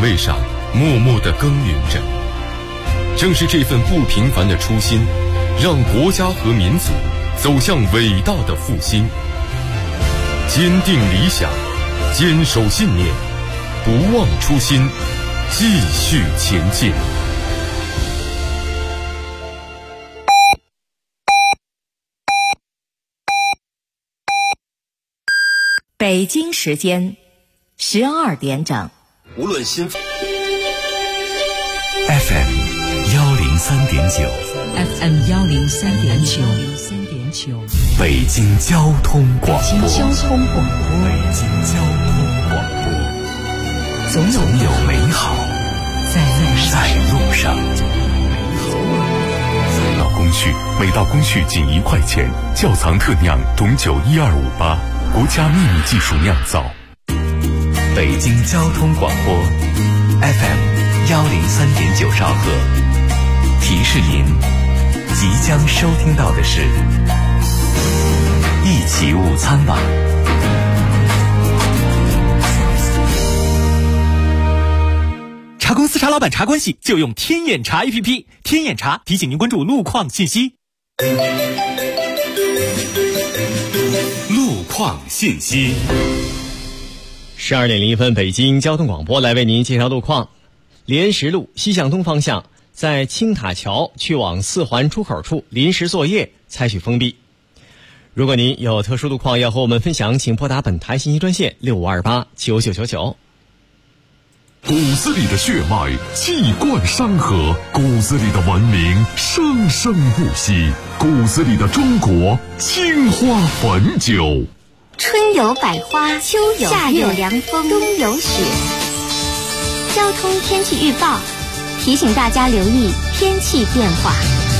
位上默默地耕耘着。正是这份不平凡的初心，让国家和民族走向伟大的复兴。坚定理想，坚守信念，不忘初心，继续前进。 北京时间12点整。 无论新 FM 103.9 FM 103.9 北京交通广播。 北京交通广播。 北京交通广播。总有美好在路上。每到工序仅1块钱，窖藏特酿董酒12588，国家秘密技术酿造。北京交通广播 FM 103.9兆赫，提示您即将收听到的是一起午餐吧。 茶公司茶老板茶关系就用天眼查 APP， 天眼查提醒您关注路况信息。 路况信息。 12点01分，北京交通广播来为您介绍路况。莲石路西向东方向，在青塔桥去往4环出口处临时作业，采取封闭。如果您有特殊路况要和我们分享，请拨打本台信息专线65289999。 骨子里的血脉气贯山河，骨子里的文明生生不息，骨子里的中国青花汾酒。 春有百花，秋有夏有凉风，冬有雪。交通天气预报提醒大家留意天气变化。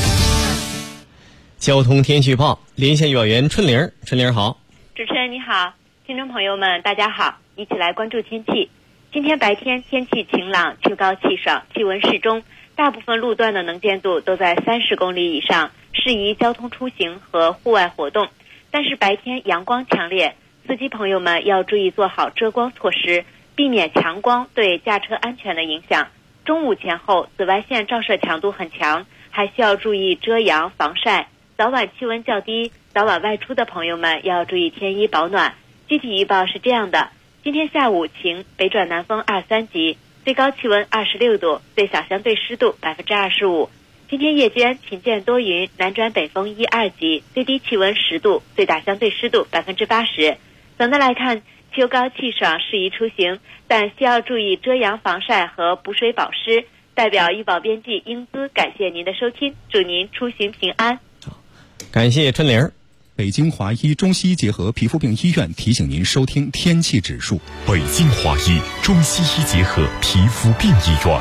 交通天气预报，连线幼儿园春玲。春玲好。 主持人你好，听众朋友们大家好，一起来关注天气。今天白天天气晴朗，秋高气爽，气温适中，大部分路段的能见度都在30公里以上，适宜交通出行和户外活动。但是白天阳光强烈，司机朋友们要注意做好遮光措施，避免强光对驾车安全的影响。中午前后紫外线照射强度很强，还需要注意遮阳防晒。早晚气温较低，早晚外出的朋友们要注意添衣保暖。具体预报是这样的：今天下午晴，北转南风2、3级，最高气温26度，最小相对湿度25%。今天夜间晴间多云，南转北风1、2级，最低气温10度，最大相对湿度80%。总的来看，秋高气爽，适宜出行，但需要注意遮阳防晒和补水保湿。代表医保编辑英姿感谢您的收听，祝您出行平安。 感谢春玲。 北京华医中西医结合皮肤病医院提醒您收听天气指数。 北京华医中西医结合皮肤病医院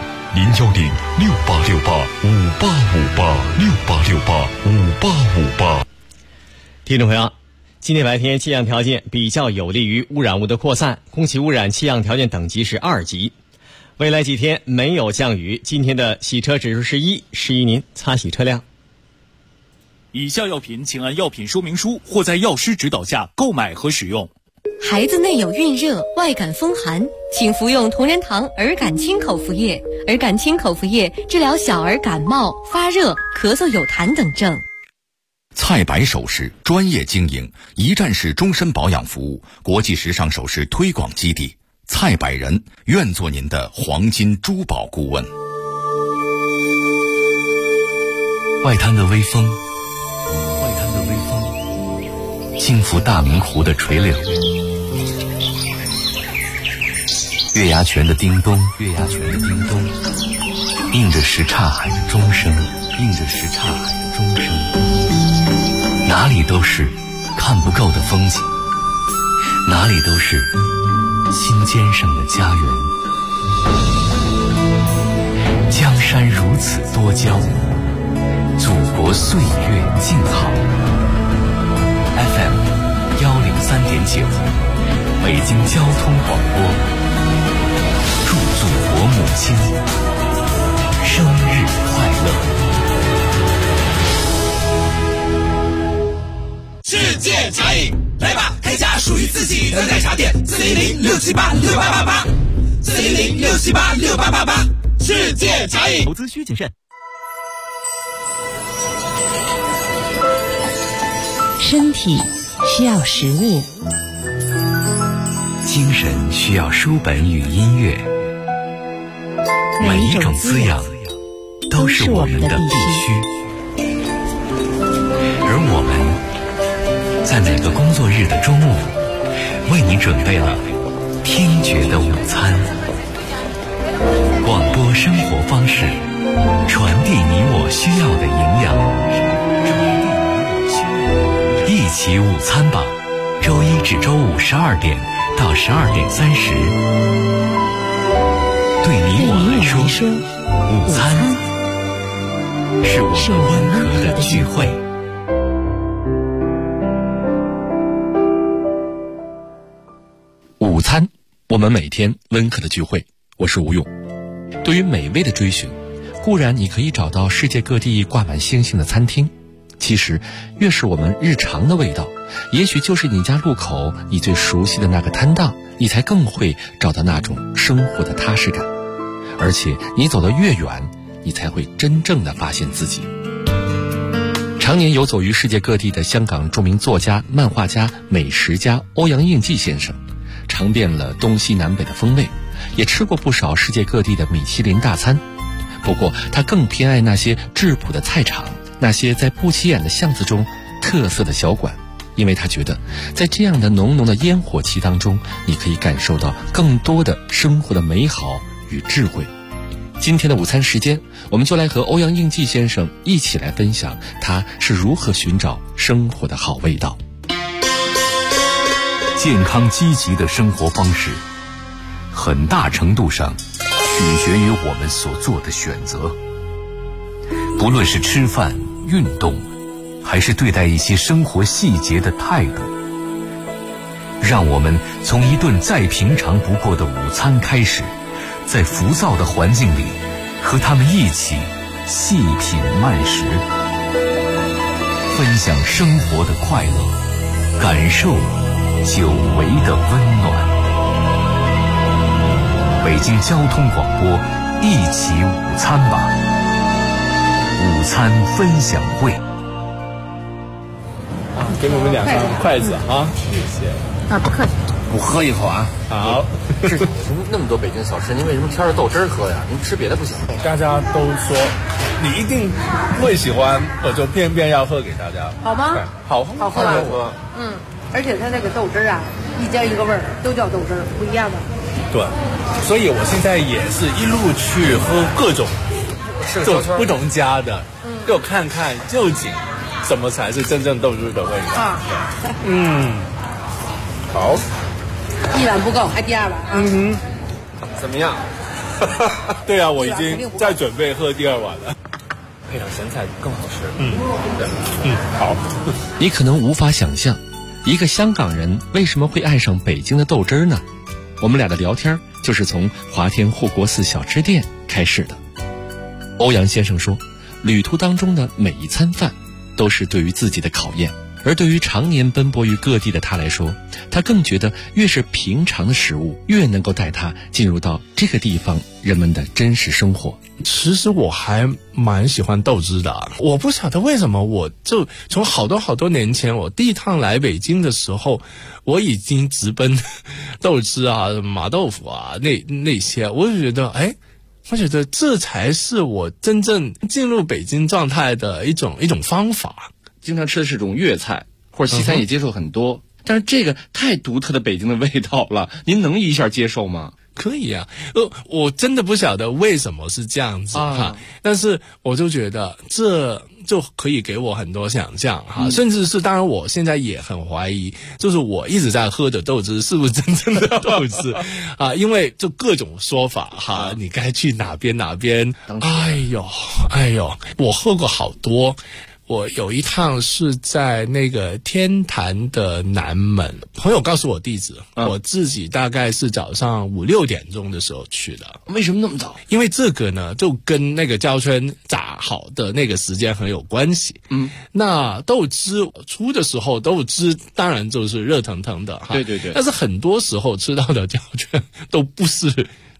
，0106868585858，686858。 听众朋友，今天白天气象条件比较有利于污染物的扩散，空气污染气象条件等级是2级。未来几天没有降雨，今天的洗车指数是1，适宜您擦洗车辆。 以下药品请按药品说明书或在药师指导下购买和使用。 孩子内有孕热、外感风寒，请服用同仁堂儿感清口服液。儿感清口服液治疗小儿感冒、发热、咳嗽有痰等症。 蔡白首饰专业经营，一站式终身保养服务，国际时尚首饰推广基地。蔡百人愿做您的黄金珠宝顾问。外滩的微风，轻拂大明湖的垂柳，月牙泉的叮咚，映着什刹海的钟声，哪里都是看不够的风景，哪里都是心尖上的家园。江山如此多娇，祖国岁月静好。FM 103.9，北京交通广播，祝祖国母亲生日快乐！ 世界茶饮，来吧，开家属于自己的奶茶店，410-678-6888。 400-678-6888，世界茶饮。 投资需谨慎。 身体需要食物， 精神需要书本与音乐，每一种滋养都是我们的必须。而我们在每个工作日的中午，为你准备了听觉的午餐。广播生活方式，传递你我需要的营养。一起午餐吧，周一至周五12点到12点30。对你我来说，午餐是我们温和的聚会。 午餐，我们每天温和的聚会。我是吴勇。对于美味的追寻，固然你可以找到世界各地挂满星星的餐厅，其实越是我们日常的味道，也许就是你家路口你最熟悉的那个摊档，你才更会找到那种生活的踏实感。而且你走得越远，你才会真正的发现自己。常年游走于世界各地的香港著名作家、漫画家、美食家欧阳应霁先生，尝遍了东西南北的风味，也吃过不少世界各地的米其林大餐。不过他更偏爱那些质朴的菜场，那些在不起眼的巷子中特色的小馆，因为他觉得在这样的浓浓的烟火气当中，你可以感受到更多的生活的美好与智慧。今天的午餐时间，我们就来和欧阳应霁先生一起来分享他是如何寻找生活的好味道。 健康积极的生活方式，很大程度上取决于我们所做的选择。不论是吃饭、运动，还是对待一些生活细节的态度，让我们从一顿再平常不过的午餐开始，在浮躁的环境里，和他们一起细品慢食，分享生活的快乐，感受久违的温暖。北京交通广播，一起午餐吧，午餐分享会。 给我们2双筷子啊，谢谢。 不客气。 我喝一口啊。 好。 是那么多北京小吃，您为什么挑着豆汁儿喝呀？您吃别的不行？ 大家都说你一定会喜欢，我就偏偏要喝给大家。 好吗？ 好喝，好喝。而且它那个豆汁儿啊，一家一个味儿，都叫豆汁儿，不一样的。 对，所以我现在也是一路去喝各种不同家的，给我看看究竟什么才是真正豆汁的味道啊。好， 一碗不够，还第2碗。 怎么样？ 对啊，我已经在准备喝第2碗了。 配上咸菜更好吃。 好。 你可能无法想象，一个香港人为什么会爱上北京的豆汁儿呢？我们俩的聊天就是从华天护国寺小吃店开始的。欧阳先生说，旅途当中的每一餐饭都是对于自己的考验，而对于常年奔波于各地的他来说，他更觉得越是平常的食物，越能够带他进入到这个地方人们的真实生活。 其实我还蛮喜欢豆汁的，我不晓得为什么，我就从好多年前我第一趟来北京的时候，我已经直奔豆汁啊、麻豆腐啊那些，我就觉得我觉得这才是我真正进入北京状态的一种方法。 经常吃的是种粤菜或者西餐也接受很多，但是这个太独特的北京的味道了，您能一下接受吗？ 可以啊，我真的不晓得为什么是这样子哈，但是我就觉得这就可以给我很多想象哈，甚至是当然我现在也很怀疑，就是我一直在喝的豆汁是不是真正的豆汁啊？因为就各种说法哈，你该去哪边，哎呦，我喝过好多。我有一趟是在那个天坛的南门，朋友告诉我地址，我自己大概是早上5、6点钟的时候去的。 为什么那么早？ 因为这个呢，就跟那个胶圈炸好的那个时间很有关系。那豆汁出的时候，豆汁当然就是热腾腾的哈。 对。 但是很多时候吃到的胶圈都不是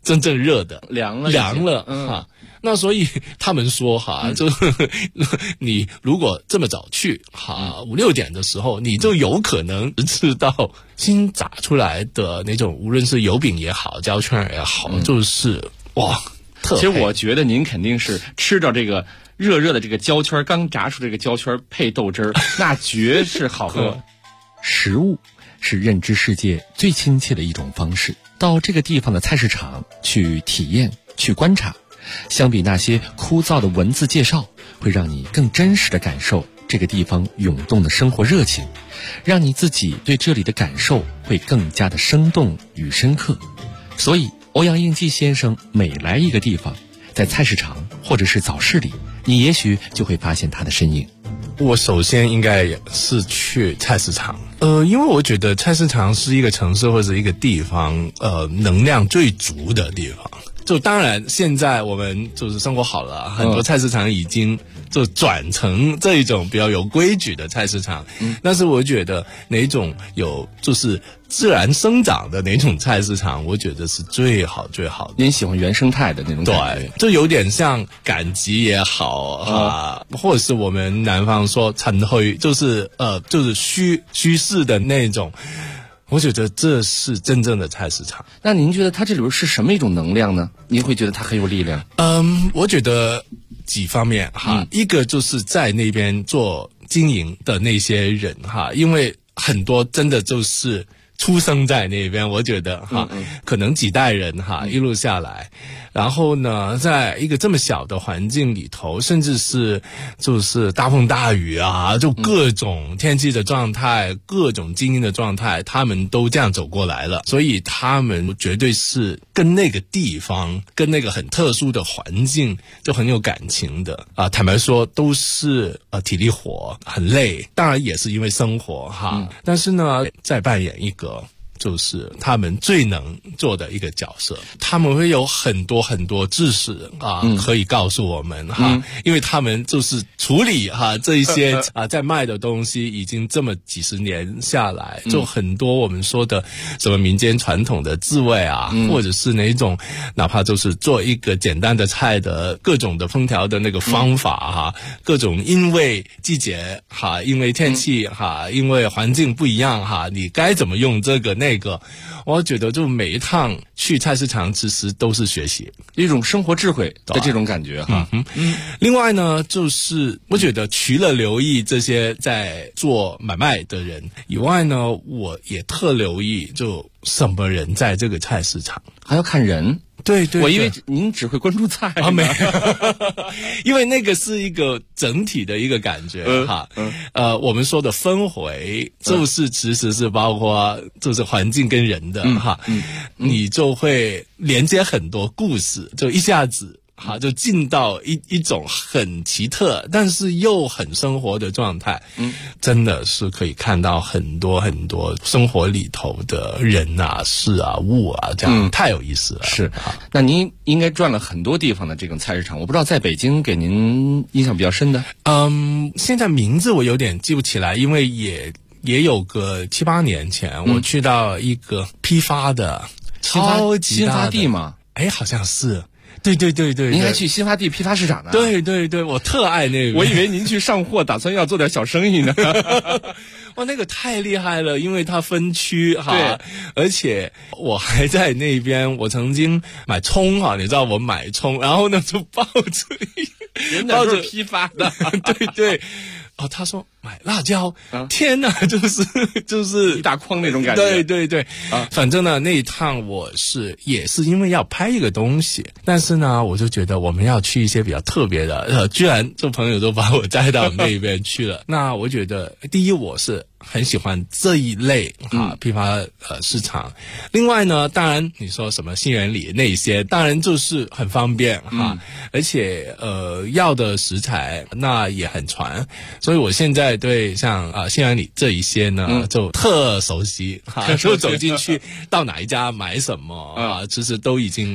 真正热的， 凉了哈。那所以他们说哈，就你如果这么早去哈，5、6点的时候，你就有可能吃到新炸出来的那种，无论是油饼也好，焦圈也好，就是哇，特其实我觉得您肯定是吃到这个热热的这个焦圈，刚炸出这个焦圈配豆汁儿，那绝是好喝。食物是认知世界最亲切的一种方式，到这个地方的菜市场去体验、去观察。相比那些枯燥的文字介绍，会让你更真实的感受这个地方涌动的生活热情，让你自己对这里的感受会更加的生动与深刻。所以欧阳应季先生每来一个地方，在菜市场或者是早市里，你也许就会发现他的身影。 我首先应该是去菜市场，因为我觉得菜市场是一个城市或者一个地方，能量最足的地方。就当然现在我们就是生活好了，很多菜市场已经就转成这一种比较有规矩的菜市场，但是我觉得哪种有就是自然生长的哪种菜市场，我觉得是最好最好的。 您喜欢原生态的那种感觉？ 对，就有点像赶集也好或者是我们南方说陈墟，就是虚市的那种。我觉得这是真正的菜市场。 那您觉得它这里边是什么一种能量呢？您会觉得它很有力量？ 我觉得几方面哈，一个就是在那边做经营的那些人哈，因为很多真的就是出生在那边，我觉得哈，可能几代人哈一路下来，然后呢，在一个这么小的环境里头，甚至是就是大风大雨啊，就各种天气的状态，各种经营的状态，他们都这样走过来了，所以他们绝对是跟那个地方，跟那个很特殊的环境就很有感情的啊。坦白说，都是体力活，很累，当然也是因为生活哈，但是呢，再扮演一个。就是他们最能做的一个角色，他们会有很多很多知识可以告诉我们哈，因为他们就是处理这一些在卖的东西，已经这么几十年下来，就很多我们说的什么民间传统的滋味或者是哪种哪怕就是做一个简单的菜的各种的烹调的那个方法各种因为季节因为天气因为环境不一样你该怎么用这个那个，我觉得就每一趟去菜市场其实都是学习一种生活智慧的这种感觉哈。 另外呢，就是我觉得除了留意这些在做买卖的人以外呢，我也特留意就什么人在这个菜市场， 还要看人。 对对， 我以为您只会关注菜没有，因为那个是一个整体的一个感觉我们说的氛围就是其实是包括就是环境跟人的你就会连接很多故事，就一下子就进到一种很奇特但是又很生活的状态，真的是可以看到很多很多生活里头的人事物这样太有意思了。 是，那您应该转了很多地方的这种菜市场，我不知道在北京给您印象比较深的。 现在名字我有点记不起来，因为也有个7、8年前我去到一个批发的超级大的新发地吗？ 好像是。对对对对， 您还去新发地批发市场呢？ 对对对，我特爱那个。 我以为您去上货，打算要做点小生意呢。 哇，那个太厉害了，因为它分区对，而且我还在那边，我曾经买葱你知道我买葱，然后呢就抱着抱着批发的， 对对。他说买辣椒，天哪，就是一大筐那种感觉。 对对对，反正呢那一趟也是因为要拍一个东西，但是呢我就觉得我们要去一些比较特别的，居然这朋友都把我带到那边去了。那我觉得第一我是很喜欢这一类批发市场。另外呢，当然你说什么新源里那些，当然就是很方便而且要的食材那也很传，所以我现在对像新源里这一些呢就特熟悉就走进去到哪一家买什么其实都已经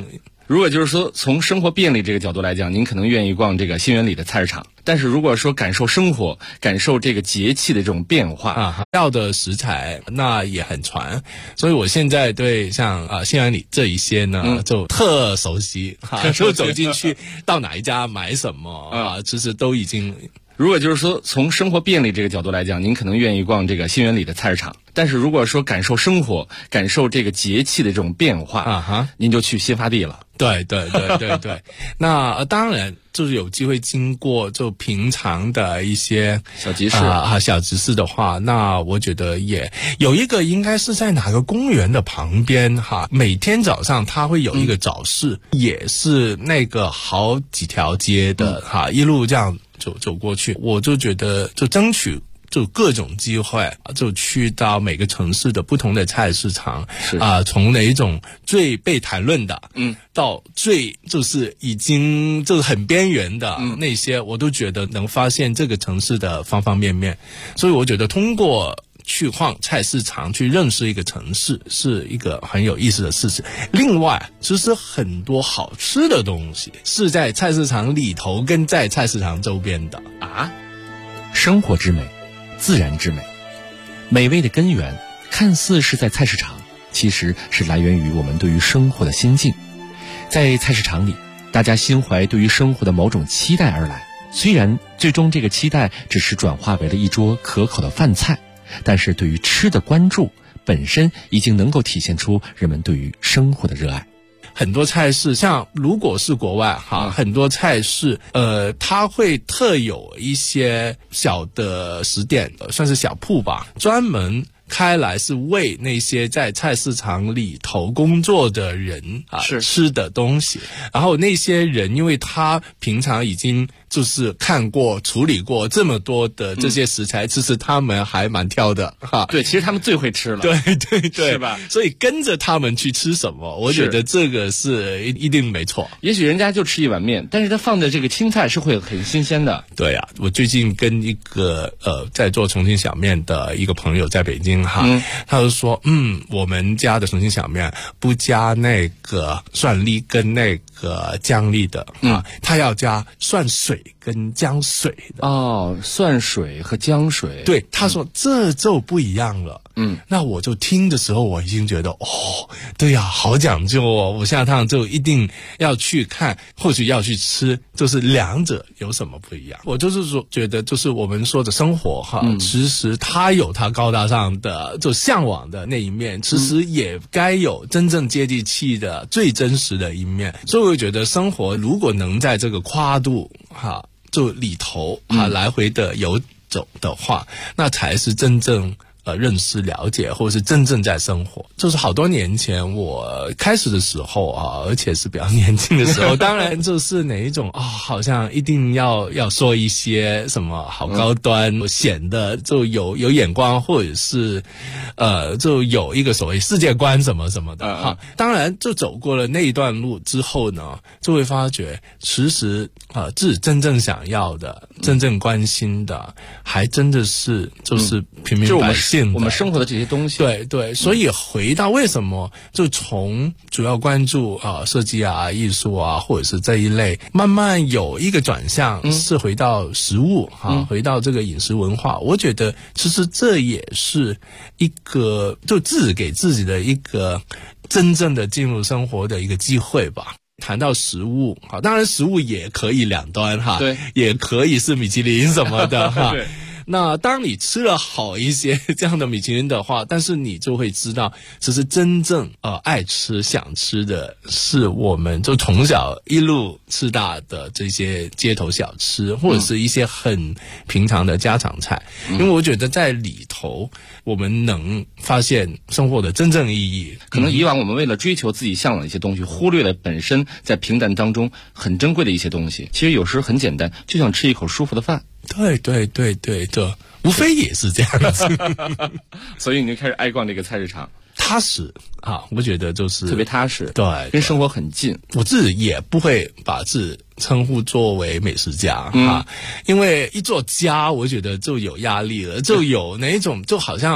如果就是说从生活便利这个角度来讲，您可能愿意逛这个新源里的菜市场，但是如果说感受生活，感受这个节气的这种变化要的食材那也很传，所以我现在对像新源里这一些呢，就特熟悉就走进去到哪一家买什么其实都已经。 如果就是说从生活便利这个角度来讲，您可能愿意逛这个新源里的菜市场，但是如果说感受生活，感受这个节气的这种变化您就去新发地了。 对，那当然就是有机会经过就平常的一些小集市小集市的话，那我觉得也有一个应该是在哪个公园的旁边每天早上它会有一个早市，也是那个好几条街的一路这样走过去，我就觉得就争取就各种机会，就去到每个城市的不同的菜市场，从哪一种最被谈论的，到最就是已经就是很边缘的那些，我都觉得能发现这个城市的方方面面。所以我觉得通过去逛菜市场去认识一个城市是一个很有意思的事情。另外，其实很多好吃的东西是在菜市场里头跟在菜市场周边的生活之美，自然之美，美味的根源看似是在菜市场，其实是来源于我们对于生活的心境。在菜市场里，大家心怀对于生活的某种期待而来，虽然最终这个期待只是转化为了一桌可口的饭菜，但是对于吃的关注本身已经能够体现出人们对于生活的热爱。 很多菜市像如果是国外很多菜市它会特有一些小的食店，算是小铺吧，专门开来是为那些在菜市场里头工作的人吃的东西。然后那些人因为他平常已经就是看过处理过这么多的这些食材，其实他们还蛮挑的对，其实他们最会吃了。 对， 是吧？ 所以跟着他们去吃什么，我觉得这个是一定没错。 也许人家就吃一碗面，但是他放的这个青菜是会很新鲜的。 对啊，我最近跟一个在做重庆小面的一个朋友在北京他就说我们家的重庆小面不加那个蒜粒跟那个姜粒的他要加蒜水跟姜水的。 蒜水和姜水。 对，他说这就不一样了。那我就听的时候我已经觉得对呀，好讲究哦，我下趟就一定要去看，或许要去吃，就是两者有什么不一样。我就是说觉得就是我们说的生活其实它有它高大上的就向往的那一面，其实也该有真正接地气的最真实的一面。所以我觉得生活如果能在这个跨度就里头来回的游走的话，那才是真正认识了解或者是真正在生活。就是好多年前我开始的时候而且是比较年轻的时候当然就是哪一种好像一定要说一些什么好高端，显得就有眼光，或者是就有一个所谓世界观什么什么的当然就走过了那一段路之后呢，就会发觉其实自己真正想要的真正关心的还真的是就是平民百姓我们生活的这些东西。 对，所以回到为什么就从主要关注设计艺术或者是这一类，慢慢有一个转向是回到食物回到这个饮食文化。我觉得其实这也是一个就自己给自己的一个真正的进入生活的一个机会吧。谈到食物当然食物也可以两端对， 也可以是米其林什么的对。 那当你吃了好一些这样的米其林的话，但是你就会知道其实真正爱吃想吃的是我们就从小一路吃大的这些街头小吃，或者是一些很平常的家常菜。因为我觉得在里头我们能发现生活的真正意义。 可能以往我们为了追求自己向往的一些东西，忽略了本身在平淡当中很珍贵的一些东西。其实有时很简单，就想吃一口舒服的饭。 对，无非也是这样子所以你就开始爱逛这个菜市场。 踏实我觉得就是特别踏实， 对， 跟生活很近。 我自己也不会把自己称呼作为美食家因为一做家我觉得就有压力了，就有那一种就好像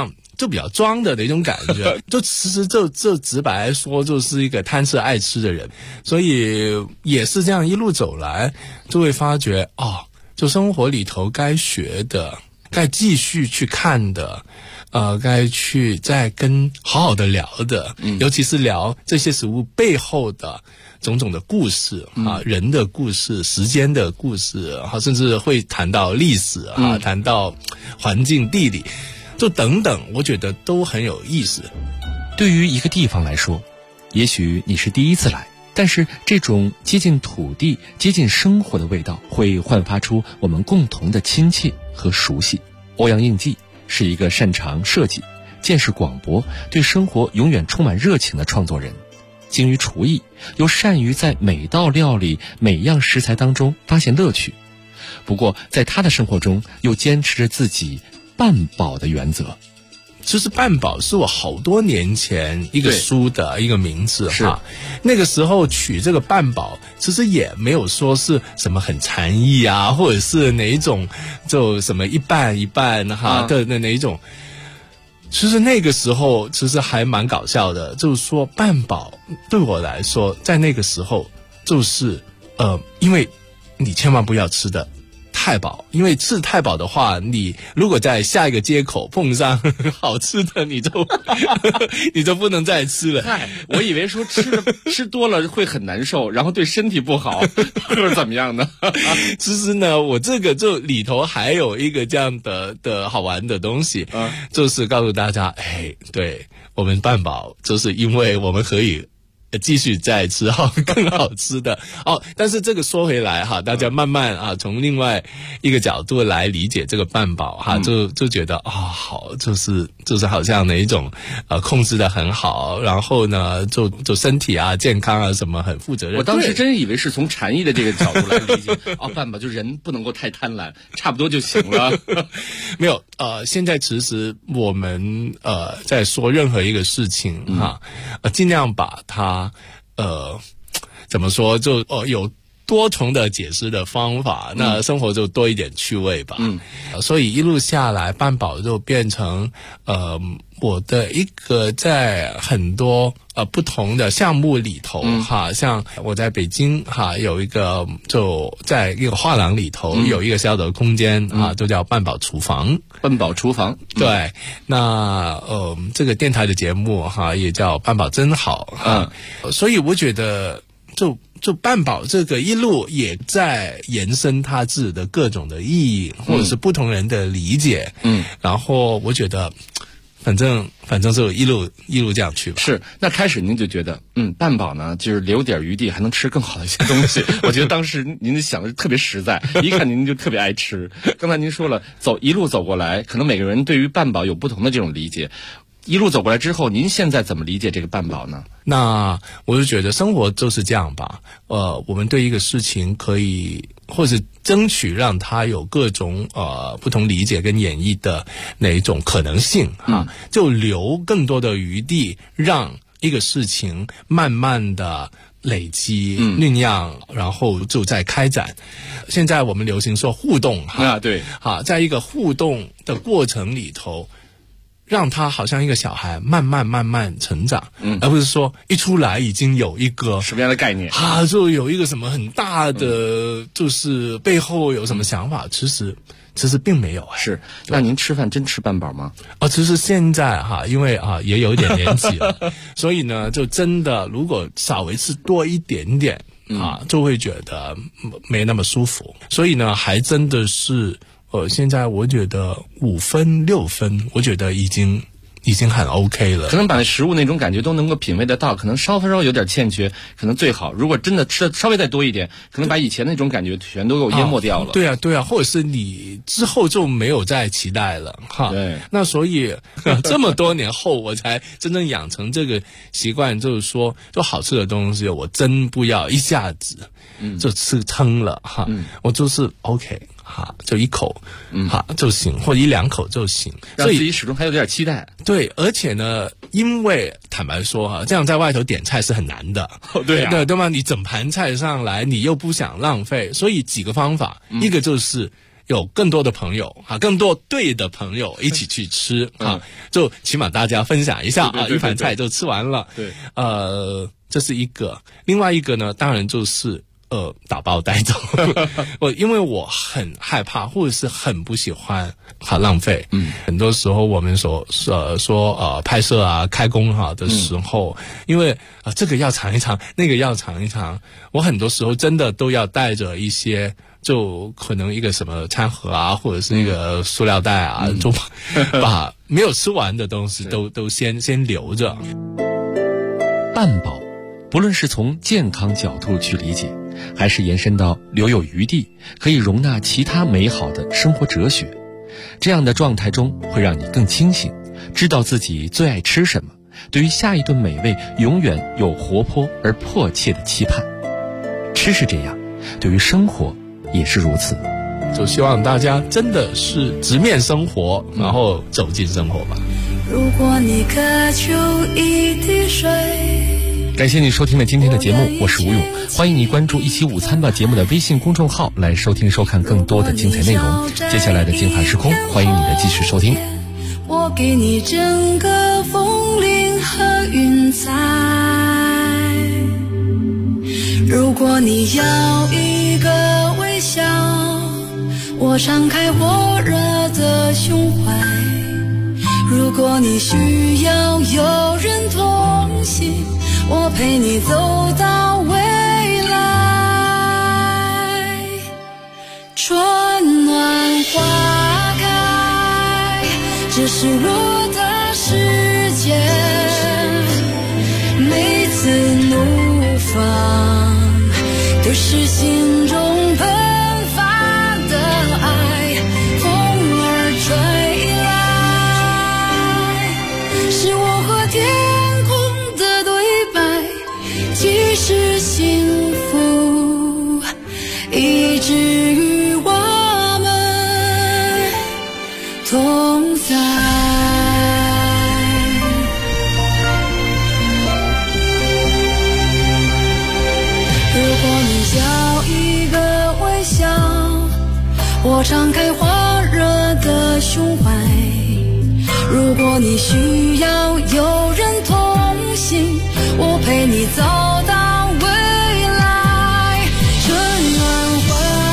就比较装的那种感觉，就其实就直白来说，就是一个贪吃爱吃的人，所以也是这样一路走来，就会发觉就生活里头该学的，该继续去看的。该去再跟好好的聊的，尤其是聊这些食物背后的种种的故事人的故事、时间的故事甚至会谈到历史谈到环境、地理，就等等，我觉得都很有意思。 对于一个地方来说，也许你是第一次来，但是这种接近土地、接近生活的味道，会焕发出我们共同的亲切和熟悉。欧阳应季是一个擅长设计、见识广博、对生活永远充满热情的创作人，精于厨艺，又善于在每道料理、每样食材当中发现乐趣。不过在他的生活中，又坚持着自己半饱的原则。 其实半饱是我好多年前一个书的一个名字那个时候取这个半饱，其实也没有说是什么很禅意或者是哪一种就什么一半一半的哪一种。其实那个时候其实还蛮搞笑的，就是说半饱对我来说，在那个时候就是因为你千万不要吃的太饱，因为吃太饱的话，你如果在下一个街口碰上好吃的，你就不能再吃了。 我以为说吃多了会很难受，然后对身体不好，或者怎么样呢？ 其实呢，我这个就里头还有一个这样的好玩的东西，就是告诉大家，对我们半饱，就是因为我们可以继续再吃更好吃的但是这个说回来大家慢慢从另外一个角度来理解这个半饱就觉得好，就是好像哪一种控制的很好，然后呢就身体健康什么很负责任。 我当时真以为是从禅意的这个角度来理解半饱就人不能够太贪婪，差不多就行了。 没有现在其实我们在说任何一个事情尽量把它怎么说就有多重的解释的方法，那生活就多一点趣味吧。所以一路下来，半饱就变成我的一个在很多不同的项目里头像我在北京有一个就在一个画廊里头有一个小的空间就叫半饱厨房。 半饱厨房， 对。那这个电台的节目也叫半饱真好所以我觉得就半饱这个一路也在延伸它自己的各种的意义，或者是不同人的理解然后我觉得反正就一路这样去吧。 是，那开始您就觉得半饱呢就是留点余地还能吃更好的一些东西我觉得当时您想的特别实在，一看您就特别爱吃。刚才您说了一路走过来，可能每个人对于半饱有不同的这种理解，一路走过来之后，您现在怎么理解这个半饱呢？ 那我就觉得生活就是这样吧。我们对一个事情可以，或是争取让它有各种不同理解跟演绎的哪一种可能性就留更多的余地，让一个事情慢慢的累积酝酿然后就再开展。现在我们流行说互动对在一个互动的过程里头，让他好像一个小孩慢慢成长而不是说一出来已经有一个什么样的概念就有一个什么很大的就是背后有什么想法其实并没有是。那您吃饭真吃半饱吗？ 其实现在因为也有一点年纪了所以呢就真的如果稍微吃多一点点就会觉得没那么舒服，所以呢还真的是现在我觉得5分6分，我觉得已经很 OK 了。 可能把那食物那种感觉都能够品味得到，可能稍有点欠缺，可能最好。如果真的吃的稍微再多一点，可能把以前那种感觉全都给淹没掉了。 对啊，或者是你之后就没有再期待了对， 那所以这么多年后，我才真正养成这个习惯，就是说，就好吃的东西，我真不要一下子就吃撑了我就是 OK。就一口就行，或者1-2口就行， 让自己始终还有点期待。 对，而且呢，因为坦白说这样在外头点菜是很难的对吗？你整盘菜上来，你又不想浪费，所以几个方法，一个就是有更多的朋友啊，更多对的朋友一起去吃啊，就起码大家分享一下啊，一盘菜就吃完了。 对， 这是一个。另外一个呢，当然就是打包带走。因为我很害怕，或者是很不喜欢浪费。很多时候我们说拍摄啊、开工的时候，因为这个要尝一尝，那个要尝一尝，我很多时候真的都要带着一些。就可能一个什么餐盒啊，或者是一个塑料袋啊，就把没有吃完的东西都先留着。 半饱，不论是从健康角度去理解，还是延伸到留有余地，可以容纳其他美好的生活哲学，这样的状态中会让你更清醒，知道自己最爱吃什么，对于下一顿美味永远有活泼而迫切的期盼。吃是这样，对于生活也是如此。 就希望大家真的是直面生活，然后走进生活吧。 如果你渴求一滴水。 感谢你收听了今天的节目，我是吴勇，欢迎你关注一起午餐吧节目的微信公众号来收听收看更多的精彩内容。接下来的精华时空，欢迎你的继续收听。 我给你整个风铃和云彩，如果你要一个微笑，我敞开火热的胸怀，如果你需要有人同行，我陪你走到未来。春暖花开，这是我的世界，每次怒放都是心中喷发的爱，风儿吹来，是我和天空的对白，即使幸福一直与我们同在。我敞开火热的胸怀，如果你需要有人同行，我陪你走到未来。春暖花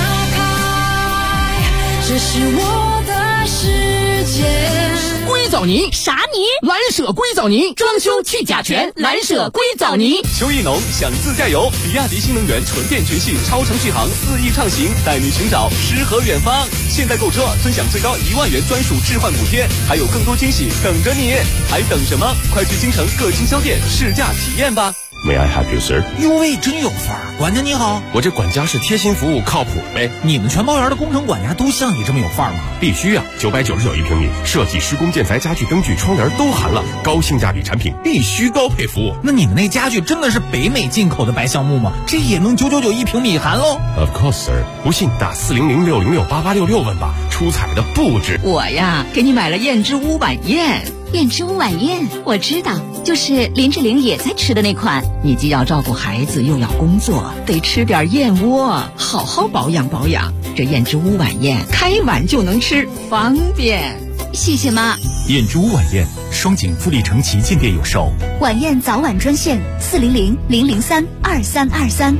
开，这是我的世界。 硅藻泥啥泥？蓝舍硅藻泥，装修去甲醛，蓝舍硅藻泥。 秋意浓，想自驾游，比亚迪新能源纯电全系超长续航4亿畅行，带你寻找诗和远方。现在购车尊享最高1万元专属置换补贴，还有更多惊喜等着你，还等什么？快去京城各经销店试驾体验吧。 May I help you, sir？ 哟喂，真有范儿！管家你好， 我这管家是贴心服务，靠谱呗。 你们全包园的工程管家都像你这么有范儿吗？ 必须啊！999一平米，设计、施工、建材、家具、灯具、窗帘都含了，高性价比产品，必须高配服务。 那你们那家具真的是北美进口的白橡木吗？这也能999一平米含喽 ？Of course, sir。不信打400606866问吧，出彩的不止。 我呀，给你买了燕之屋晚宴。 燕之屋晚宴，我知道，就是林志玲也在吃的那款。 你既要照顾孩子，又要工作，得吃点燕窝，好好保养保养。这燕之屋晚宴，开碗就能吃，方便。 谢谢妈。 燕之屋晚宴，双井富力城旗舰店有售。 晚宴早晚专线400-003-2323。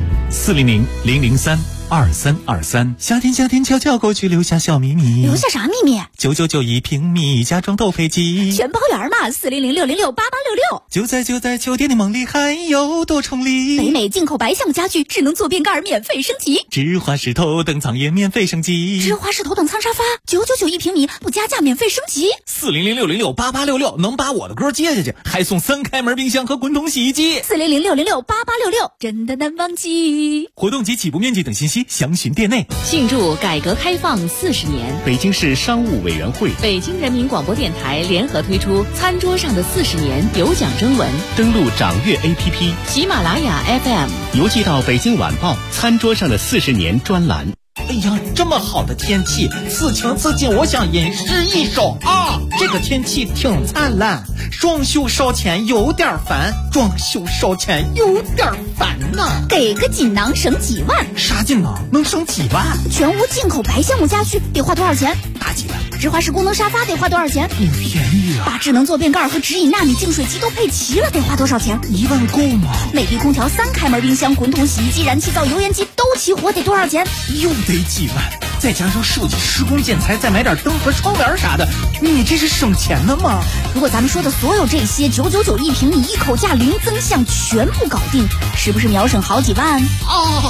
400-003-2323。夏天悄悄过去，留下小秘密。 留下啥秘密 ？999一平米，家装斗飞机， 全包圆嘛！400-606-8866。 就在酒店的梦里，还有多重礼。 北美进口白橡家具，智能坐便盖免费升级。 芝华士头等舱也免费升级。 芝华士头等舱沙发999一平米，不加价免费升级。 400-606-8866能把我的歌接下去，还送3开门冰箱和滚筒洗衣机。 400-606-8866，真的难忘记。 活动及起步面积等信息详询店内。 庆祝改革开放40年， 北京市商务委员会、 北京人民广播电台联合推出餐桌上的40年有奖征文。 登录掌阅 APP、 喜马拉雅 FM， 邮寄到北京晚报餐桌上的40年专栏。 哎呀，这么好的天气，此情此景，我想吟诗一首啊！这个天气挺灿烂， 装修烧钱有点烦，装修烧钱有点烦呐。 给个锦囊省几万？ 啥锦囊能省几万？ 全屋进口白橡木家具得花多少钱？ 大几万。 直滑式功能沙发得花多少钱？ 不便宜啊。 把智能坐便盖和直饮纳米净水机都配齐了，得花多少钱 ？1万够吗？ 美的空调、3开门冰箱、滚筒洗衣机、燃气灶、油烟机都齐活，得多少钱？ 又得几万。再加上设计、施工、建材，再买点灯和窗帘啥的，你这是省钱呢吗？ 如果咱们说的所有这些999一平，你一口价零增项全部搞定，是不是秒省好几万？ 哦，